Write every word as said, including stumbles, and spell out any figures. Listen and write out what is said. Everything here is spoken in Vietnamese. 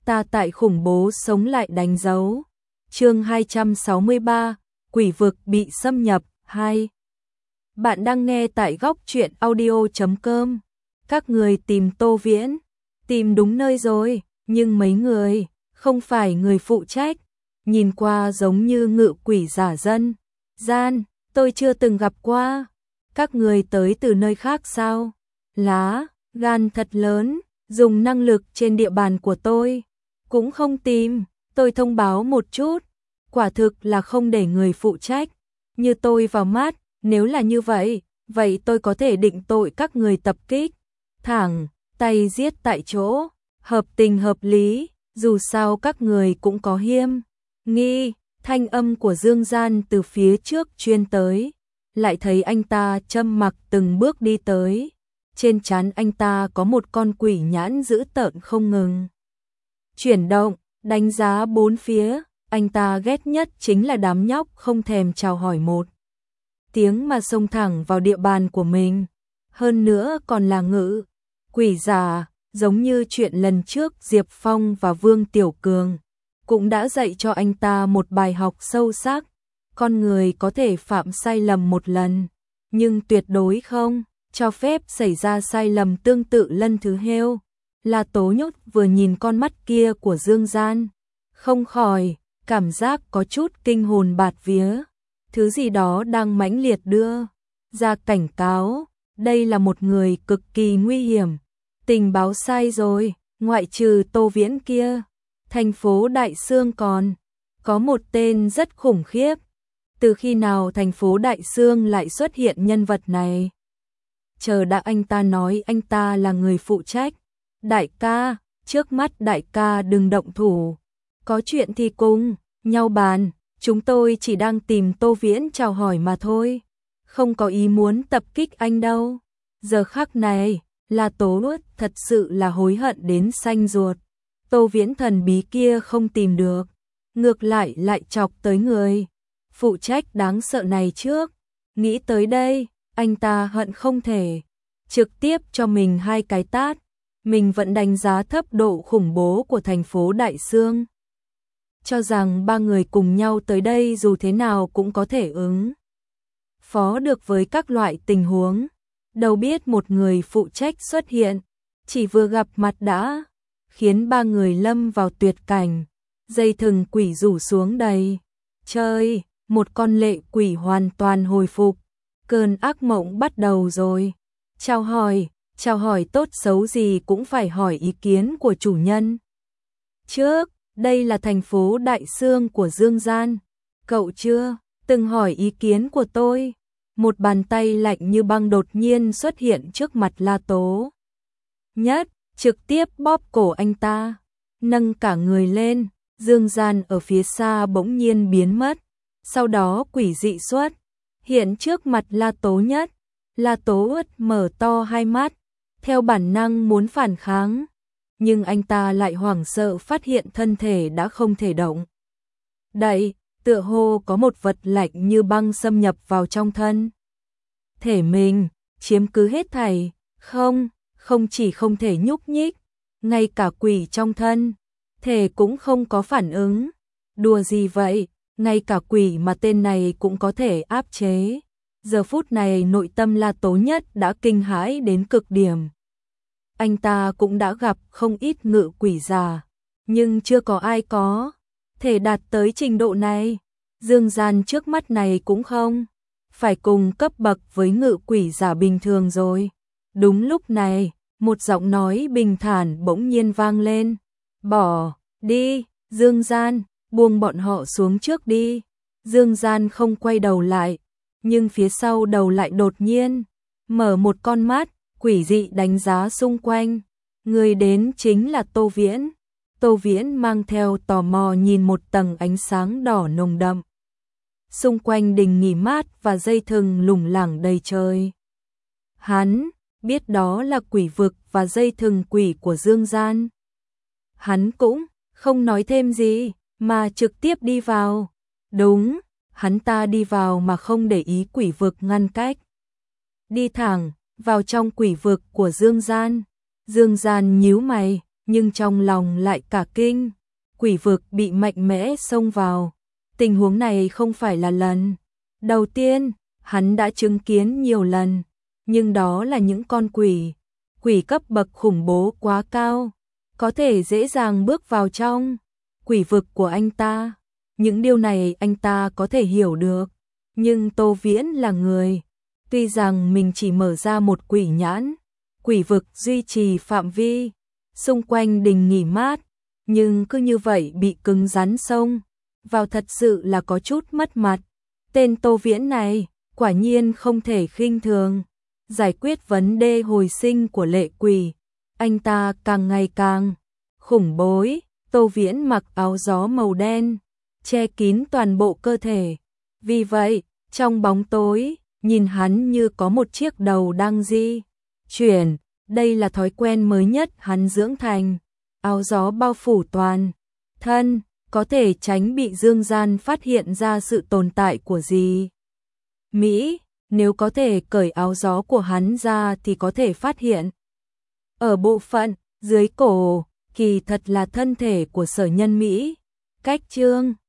ta tại khủng bố sống lại đánh dấu. Chương hai trăm sáu mươi ba, quỷ vực bị xâm nhập hai. Bạn đang nghe tại góc truyện audio chấm com. Các người tìm Tô Viễn, tìm đúng nơi rồi, nhưng mấy người không phải người phụ trách, nhìn qua giống như ngự quỷ giả dân gian, tôi chưa từng gặp qua. Các người tới từ nơi khác sao? Lá gan thật lớn, dùng năng lực trên địa bàn của tôi cũng không tìm, tôi thông báo một chút, quả thực là không để người phụ trách như tôi vào mắt. Nếu là như vậy, vậy tôi có thể định tội các người tập kích, thẳng tay giết tại chỗ, hợp tình hợp lý, dù sao các người cũng có hiêm nghi. Thanh âm của Dương Gian từ phía trước truyền tới, lại thấy anh ta châm mặc từng bước đi tới, trên trán anh ta có một con quỷ nhãn dữ tợn không ngừng chuyển động, đánh giá bốn phía. Anh ta ghét nhất chính là đám nhóc không thèm chào hỏi một tiếng mà xông thẳng vào địa bàn của mình, hơn nữa còn là ngự quỷ giả, giống như chuyện lần trước Diệp Phong và Vương Tiểu Cường cũng đã dạy cho anh ta một bài học sâu sắc. Con người có thể phạm sai lầm một lần, nhưng tuyệt đối không cho phép xảy ra sai lầm tương tự lần thứ heo. La Tố Nhốt vừa nhìn con mắt kia của Dương Gian, không khỏi cảm giác có chút kinh hồn bạt vía, thứ gì đó đang mãnh liệt đưa ra cảnh cáo, đây là một người cực kỳ nguy hiểm. Tình báo sai rồi, ngoại trừ Tô Viễn kia, thành phố Đại Sương còn có một tên rất khủng khiếp. Từ khi nào thành phố Đại Sương lại xuất hiện nhân vật này? Chờ đã, anh ta nói anh ta là người phụ trách. Đại ca, trước mắt đại ca đừng động thủ, có chuyện thì cùng nhau bàn, chúng tôi chỉ đang tìm Tô Viễn chào hỏi mà thôi, không có ý muốn tập kích anh đâu. Giờ khắc này, La Tố Nhốt thật sự là hối hận đến xanh ruột. Tô Viễn thần bí kia không tìm được, ngược lại lại chọc tới người phụ trách đáng sợ này trước. Nghĩ tới đây, anh ta hận không thể trực tiếp cho mình hai cái tát. Mình vẫn đánh giá thấp độ khủng bố của thành phố Đại Sương, cho rằng ba người cùng nhau tới đây dù thế nào cũng có thể ứng phó được với các loại tình huống. Đâu biết một người phụ trách xuất hiện, chỉ vừa gặp mặt đã khiến ba người lâm vào tuyệt cảnh. Dây thừng quỷ rủ xuống đầy trời, một con lệ quỷ hoàn toàn hồi phục, cơn ác mộng bắt đầu rồi. Chào hỏi, chào hỏi tốt xấu gì cũng phải hỏi ý kiến của chủ nhân trước, đây là thành phố Đại Sương của Dương Gian, cậu chưa từng hỏi ý kiến của tôi. Một bàn tay lạnh như băng đột nhiên xuất hiện trước mặt La Tố Nhất, trực tiếp bóp cổ anh ta, nâng cả người lên. Dương Gian ở phía xa bỗng nhiên biến mất, sau đó quỷ dị xuất hiện trước mặt La Tố Nhất. La Tố Nhất mở to hai mắt, theo bản năng muốn phản kháng, nhưng anh ta lại hoảng sợ phát hiện thân thể đã không thể động đậy, tựa hồ có một vật lạnh như băng xâm nhập vào trong thân thể mình, chiếm cứ hết thảy. Không, không chỉ không thể nhúc nhích, ngay cả quỷ trong thân thể cũng không có phản ứng. Đùa gì vậy, ngay cả quỷ mà tên này cũng có thể áp chế. Giờ phút này nội tâm La Tố Nhất đã kinh hãi đến cực điểm. Anh ta cũng đã gặp không ít ngự quỷ già, nhưng chưa có ai có thể đạt tới trình độ này. Dương Gian trước mắt này cũng không phải cùng cấp bậc với ngự quỷ giả bình thường rồi. Đúng lúc này, một giọng nói bình thản bỗng nhiên vang lên. Bỏ đi, Dương Gian, buông bọn họ xuống trước đi. Dương Gian không quay đầu lại, nhưng phía sau đầu lại đột nhiên mở một con mắt, quỷ dị đánh giá xung quanh. Người đến chính là Tô Viễn. Tô Viễn mang theo tò mò nhìn một tầng ánh sáng đỏ nồng đậm xung quanh đình nghỉ mát và dây thừng lủng lẳng đầy trời. Hắn biết đó là quỷ vực và dây thừng quỷ của Dương Gian. Hắn cũng không nói thêm gì mà trực tiếp đi vào. Đúng, hắn ta đi vào mà không để ý quỷ vực ngăn cách, đi thẳng vào trong quỷ vực của Dương Gian. Dương Gian nhíu mày, nhưng trong lòng lại cả kinh. Quỷ vực bị mạnh mẽ xông vào. Tình huống này không phải là lần đầu tiên, hắn đã chứng kiến nhiều lần, nhưng đó là những con quỷ, quỷ cấp bậc khủng bố quá cao, có thể dễ dàng bước vào trong quỷ vực của anh ta. Những điều này anh ta có thể hiểu được, nhưng Tô Viễn là người, tuy rằng mình chỉ mở ra một quỷ nhãn, quỷ vực duy trì phạm vi xung quanh đình nghỉ mát, nhưng cứ như vậy bị cứng rắn xông vào thật sự là có chút mất mặt. Tên Tô Viễn này quả nhiên không thể khinh thường. Giải quyết vấn đề hồi sinh của lệ quỷ, anh ta càng ngày càng khủng bố. Tô Viễn mặc áo gió màu đen, che kín toàn bộ cơ thể. Vì vậy, trong bóng tối, nhìn hắn như có một chiếc đầu đang di chuyển. Đây là thói quen mới nhất hắn dưỡng thành. Áo gió bao phủ toàn thân, có thể tránh bị dương gian phát hiện ra sự tồn tại của gì. Mỹ, nếu có thể cởi áo gió của hắn ra thì có thể phát hiện. Ở bộ phận dưới cổ, kỳ thật là thân thể của Sở Nhân Mỹ. Cách chương